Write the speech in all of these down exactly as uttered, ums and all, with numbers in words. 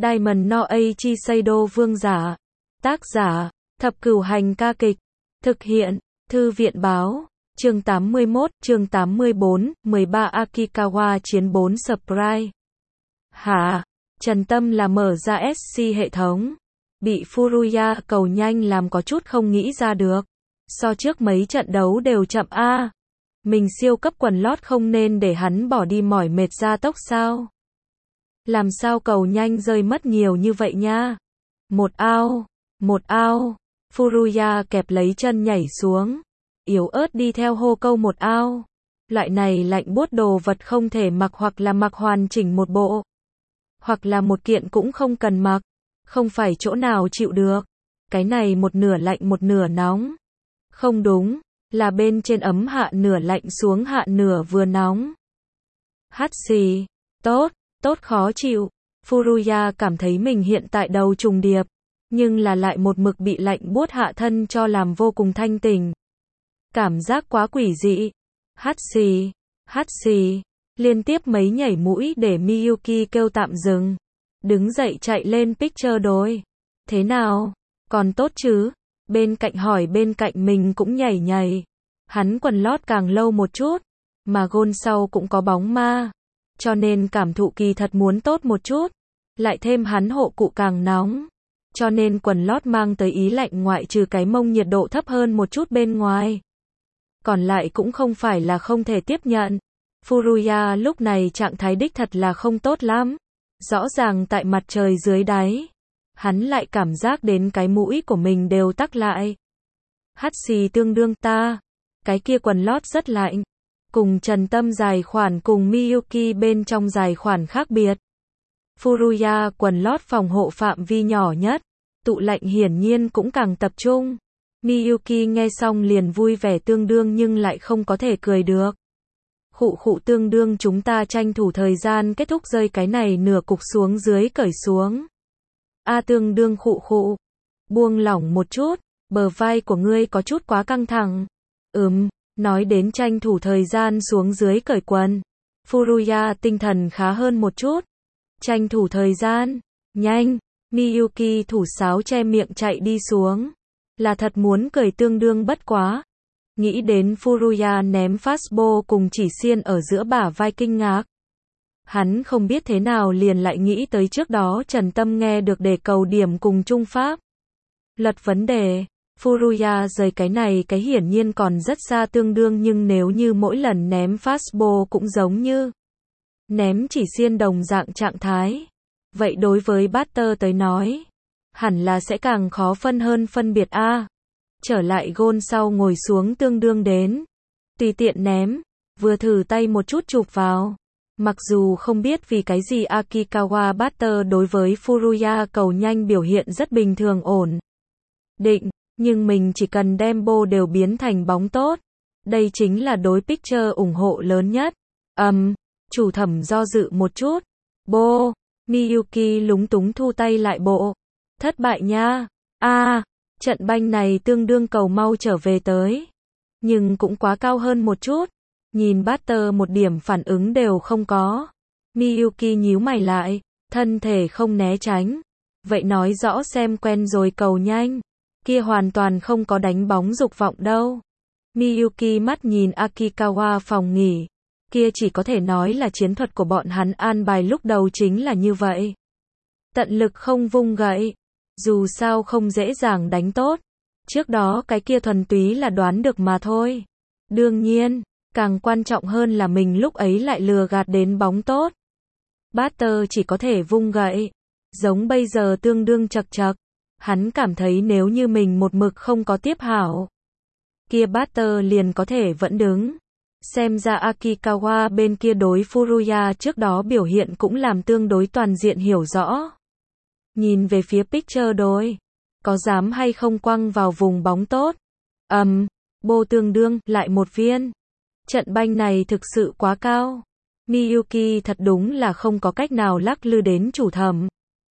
Diamond no Eiichi Seido vương giả. Tác giả, Thập Cửu Hành ca kịch. Thực hiện, Thư viện Báo. Chương tám mươi mốt, chương tám mươi bốn, mười ba Akikawa chiến bốn Sprite. Hả? Trần Tâm là mở ra ét xê hệ thống. Bị Furuya cầu nhanh làm có chút không nghĩ ra được. So trước mấy trận đấu đều chậm a. À. Mình siêu cấp quần lót không nên để hắn bỏ đi mỏi mệt ra tốc sao? Làm sao cầu nhanh rơi mất nhiều như vậy nha? Một ao, một ao. Furuya kẹp lấy chân nhảy xuống. Yếu ớt đi theo hô câu một ao. Loại này lạnh buốt đồ vật không thể mặc hoặc là mặc hoàn chỉnh một bộ. Hoặc là một kiện cũng không cần mặc. Không phải chỗ nào chịu được. Cái này một nửa lạnh một nửa nóng. Không đúng, là bên trên ấm hạ nửa lạnh xuống hạ nửa vừa nóng. Hát xì, tốt, tốt khó chịu. Furuya cảm thấy mình hiện tại đầu trùng điệp. Nhưng là lại một mực bị lạnh buốt hạ thân cho làm vô cùng thanh tỉnh. Cảm giác quá quỷ dị. Hát xì, hát xì. Liên tiếp mấy nhảy mũi để Miyuki kêu tạm dừng. Đứng dậy chạy lên picture đối. Thế nào? Còn tốt chứ? Bên cạnh hỏi bên cạnh mình cũng nhảy nhảy. Hắn quần lót càng lâu một chút. Mà gôn sau cũng có bóng ma. Cho nên cảm thụ kỳ thật muốn tốt một chút. Lại thêm hắn hộ cụ càng nóng. Cho nên quần lót mang tới ý lạnh ngoại trừ cái mông nhiệt độ thấp hơn một chút bên ngoài. Còn lại cũng không phải là không thể tiếp nhận. Furuya lúc này trạng thái đích thật là không tốt lắm. Rõ ràng tại mặt trời dưới đáy. Hắn lại cảm giác đến cái mũi của mình đều tắc lại. Hát xì tương đương ta. Cái kia quần lót rất lạnh. Cùng Trần Tâm dài khoản cùng Miyuki bên trong dài khoản khác biệt. Furuya quần lót phòng hộ phạm vi nhỏ nhất. Tụ lạnh hiển nhiên cũng càng tập trung. Miyuki nghe xong liền vui vẻ tương đương nhưng lại không có thể cười được. Khụ khụ tương đương chúng ta tranh thủ thời gian kết thúc rơi cái này nửa cục xuống dưới cởi xuống. A tương đương khụ khụ. Buông lỏng một chút, bờ vai của ngươi có chút quá căng thẳng. Ừm, nói đến tranh thủ thời gian xuống dưới cởi quần. Furuya tinh thần khá hơn một chút. Tranh thủ thời gian, nhanh, Miyuki thủ sáo che miệng chạy đi xuống. Là thật muốn cười tương đương bất quá. Nghĩ đến Furuya ném fastball cùng chỉ xiên ở giữa bả vai kinh ngạc. Hắn không biết thế nào liền lại nghĩ tới trước đó Trần Tâm nghe được đề cầu điểm cùng Trung Pháp. Lật vấn đề, Furuya rời cái này cái hiển nhiên còn rất xa tương đương nhưng nếu như mỗi lần ném fastball cũng giống như ném chỉ xiên đồng dạng trạng thái. Vậy đối với batter tới nói, hẳn là sẽ càng khó phân hơn phân biệt A. Trở lại gôn sau ngồi xuống tương đương đến. Tùy tiện ném, vừa thử tay một chút chụp vào. Mặc dù không biết vì cái gì Akikawa batter đối với Furuya cầu nhanh biểu hiện rất bình thường ổn định, nhưng mình chỉ cần đem bô đều biến thành bóng tốt. Đây chính là đối pitcher ủng hộ lớn nhất. Ầm, um, chủ thẩm do dự một chút. Bô, Miyuki lúng túng thu tay lại bộ. Thất bại nha. A, à, trận banh này tương đương cầu mau trở về tới. Nhưng cũng quá cao hơn một chút. Nhìn batter một điểm phản ứng đều không có. Miyuki nhíu mày lại, thân thể không né tránh. Vậy nói rõ xem quen rồi cầu nhanh. Kia hoàn toàn không có đánh bóng dục vọng đâu. Miyuki mắt nhìn Akikawa phòng nghỉ. Kia chỉ có thể nói là chiến thuật của bọn hắn an bài lúc đầu chính là như vậy. Tận lực không vung gậy. Dù sao không dễ dàng đánh tốt. Trước đó cái kia thuần túy là đoán được mà thôi. Đương nhiên, càng quan trọng hơn là mình lúc ấy lại lừa gạt đến bóng tốt. Batter chỉ có thể vung gậy. Giống bây giờ tương đương chật chật. Hắn cảm thấy nếu như mình một mực không có tiếp hảo. Kia batter liền có thể vẫn đứng. Xem ra Akikawa bên kia đối Furuya trước đó biểu hiện cũng làm tương đối toàn diện hiểu rõ. Nhìn về phía pitcher đối. Có dám hay không quăng vào vùng bóng tốt. Ầm, um, bô tương đương, lại một viên. Trận banh này thực sự quá cao. Miyuki thật đúng là không có cách nào lắc lư đến chủ thẩm.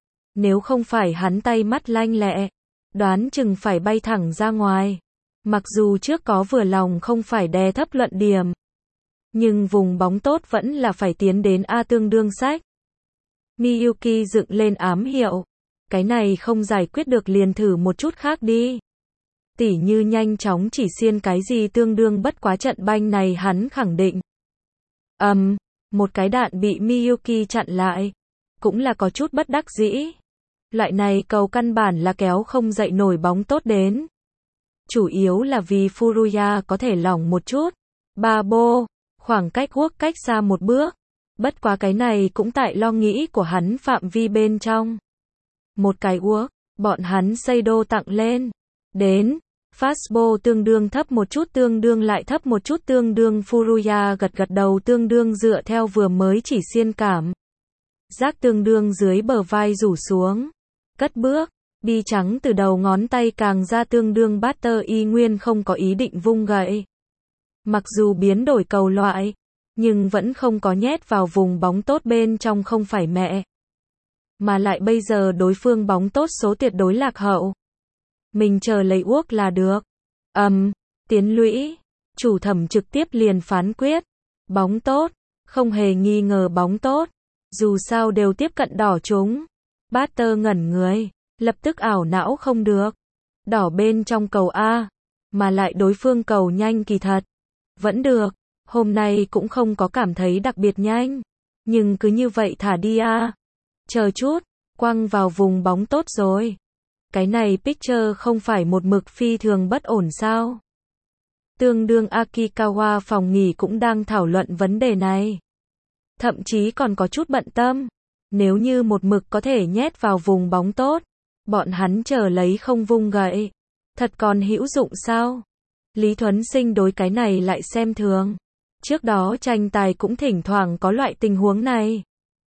Nếu không phải hắn tay mắt lanh lẹ, đoán chừng phải bay thẳng ra ngoài. Mặc dù trước có vừa lòng không phải đè thấp luận điểm. Nhưng vùng bóng tốt vẫn là phải tiến đến A tương đương sách. Miyuki dựng lên ám hiệu. Cái này không giải quyết được liền thử một chút khác đi. Tỉ như nhanh chóng chỉ xiên cái gì tương đương bất quá trận banh này hắn khẳng định. Ầm, um, một cái đạn bị Miyuki chặn lại. Cũng là có chút bất đắc dĩ. Loại này cầu căn bản là kéo không dậy nổi bóng tốt đến. Chủ yếu là vì Furuya có thể lỏng một chút. Ba bô, khoảng cách quốc cách xa một bước. Bất quá cái này cũng tại lo nghĩ của hắn phạm vi bên trong. Một cái quốc, bọn hắn xây đô tặng lên. Đến, fastball tương đương thấp một chút tương đương lại thấp một chút tương đương Furuya gật gật đầu tương đương dựa theo vừa mới chỉ xiên cảm. Giác tương đương dưới bờ vai rủ xuống. Cất bước, bi trắng từ đầu ngón tay càng ra tương đương batter y nguyên không có ý định vung gậy. Mặc dù biến đổi cầu loại, nhưng vẫn không có nhét vào vùng bóng tốt bên trong không phải mẹ. Mà lại bây giờ đối phương bóng tốt số tuyệt đối lạc hậu. Mình chờ lấy uốc là được. Ầm, um, tiến lũy, chủ thẩm trực tiếp liền phán quyết. Bóng tốt, không hề nghi ngờ bóng tốt. Dù sao đều tiếp cận đỏ chúng. Batter ngẩn người, lập tức ảo não không được. Đỏ bên trong cầu A, mà lại đối phương cầu nhanh kỳ thật. Vẫn được, hôm nay cũng không có cảm thấy đặc biệt nhanh. Nhưng cứ như vậy thả đi A. Chờ chút, quăng vào vùng bóng tốt rồi. Cái này pitcher không phải một mực phi thường bất ổn sao? Tương đương Akikawa phòng nghỉ cũng đang thảo luận vấn đề này. Thậm chí còn có chút bận tâm. Nếu như một mực có thể nhét vào vùng bóng tốt, bọn hắn chờ lấy không vung gậy. Thật còn hữu dụng sao? Lý Thuấn Sinh đối cái này lại xem thường. Trước đó tranh tài cũng thỉnh thoảng có loại tình huống này.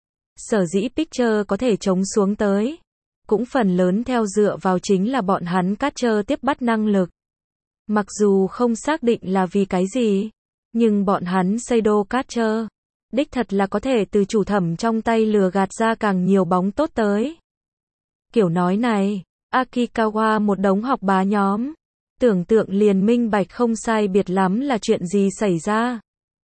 Sở dĩ pitcher có thể chống xuống tới. Cũng phần lớn theo dựa vào chính là bọn hắn catcher tiếp bắt năng lực. Mặc dù không xác định là vì cái gì, nhưng bọn hắn Seido catcher, đích thật là có thể từ chủ thẩm trong tay lừa gạt ra càng nhiều bóng tốt tới. Kiểu nói này, Akikawa một đống học bá nhóm, tưởng tượng liền minh bạch không sai biệt lắm là chuyện gì xảy ra.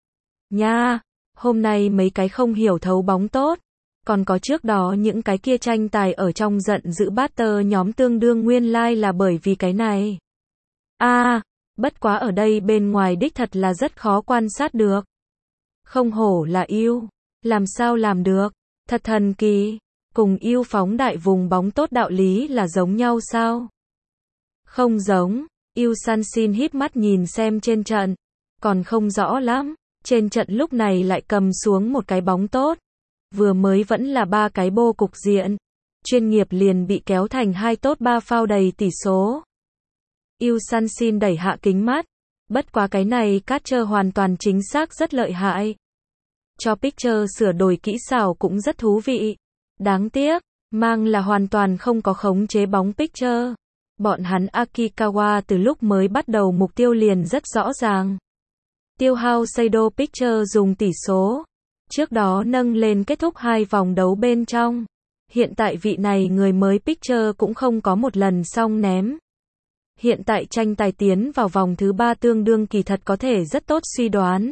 Nha, hôm nay mấy cái không hiểu thấu bóng tốt. Còn có trước đó những cái kia tranh tài ở trong giận dữ batter nhóm tương đương nguyên lai like là bởi vì cái này. A, à, bất quá ở đây bên ngoài đích thật là rất khó quan sát được. Không hổ là yêu, làm sao làm được, thật thần kỳ, cùng yêu phóng đại vùng bóng tốt đạo lý là giống nhau sao? Không giống, yêu Sanshin híp mắt nhìn xem trên trận, còn không rõ lắm, trên trận lúc này lại cầm xuống một cái bóng tốt. Vừa mới vẫn là ba cái bô cục diện. Chuyên nghiệp liền bị kéo thành hai tốt ba phao đầy tỷ số. Yêu Sanshin đẩy hạ kính mắt. Bất quá cái này catcher hoàn toàn chính xác rất lợi hại. Cho pitcher sửa đổi kỹ xảo cũng rất thú vị. Đáng tiếc, mang là hoàn toàn không có khống chế bóng pitcher. Bọn hắn Akikawa từ lúc mới bắt đầu mục tiêu liền rất rõ ràng. Tiêu hao Seido pitcher dùng tỷ số. Trước đó nâng lên kết thúc hai vòng đấu bên trong. Hiện tại vị này người mới pitcher cũng không có một lần xong ném. Hiện tại tranh tài tiến vào vòng thứ ba tương đương kỳ thật có thể rất tốt suy đoán.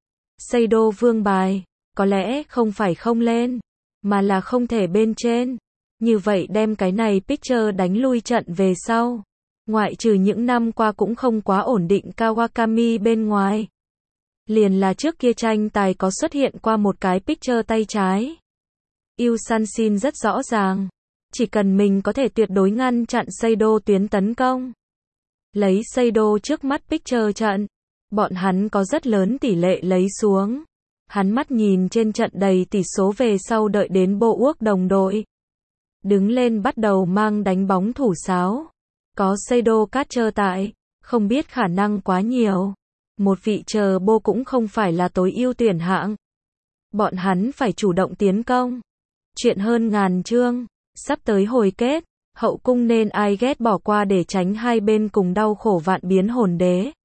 Seido vương bài, có lẽ không phải không lên, mà là không thể bên trên. Như vậy đem cái này pitcher đánh lui trận về sau. Ngoại trừ những năm qua cũng không quá ổn định Kawakami bên ngoài. Liền là trước kia tranh tài có xuất hiện qua một cái pitcher tay trái. Yêu Sanshin rất rõ ràng. Chỉ cần mình có thể tuyệt đối ngăn chặn Seido tuyến tấn công. Lấy Seido trước mắt pitcher trận. Bọn hắn có rất lớn tỷ lệ lấy xuống. Hắn mắt nhìn trên trận đầy tỷ số về sau đợi đến bộ uốc đồng đội. Đứng lên bắt đầu mang đánh bóng thủ sáo. Có Seido catcher tại. Không biết khả năng quá nhiều. Một vị chờ bô cũng không phải là tối ưu tuyển hạng. Bọn hắn phải chủ động tiến công. Chuyện hơn ngàn chương. Sắp tới hồi kết. Hậu cung nên ai ghét bỏ qua để tránh hai bên cùng đau khổ vạn biến hồn đế.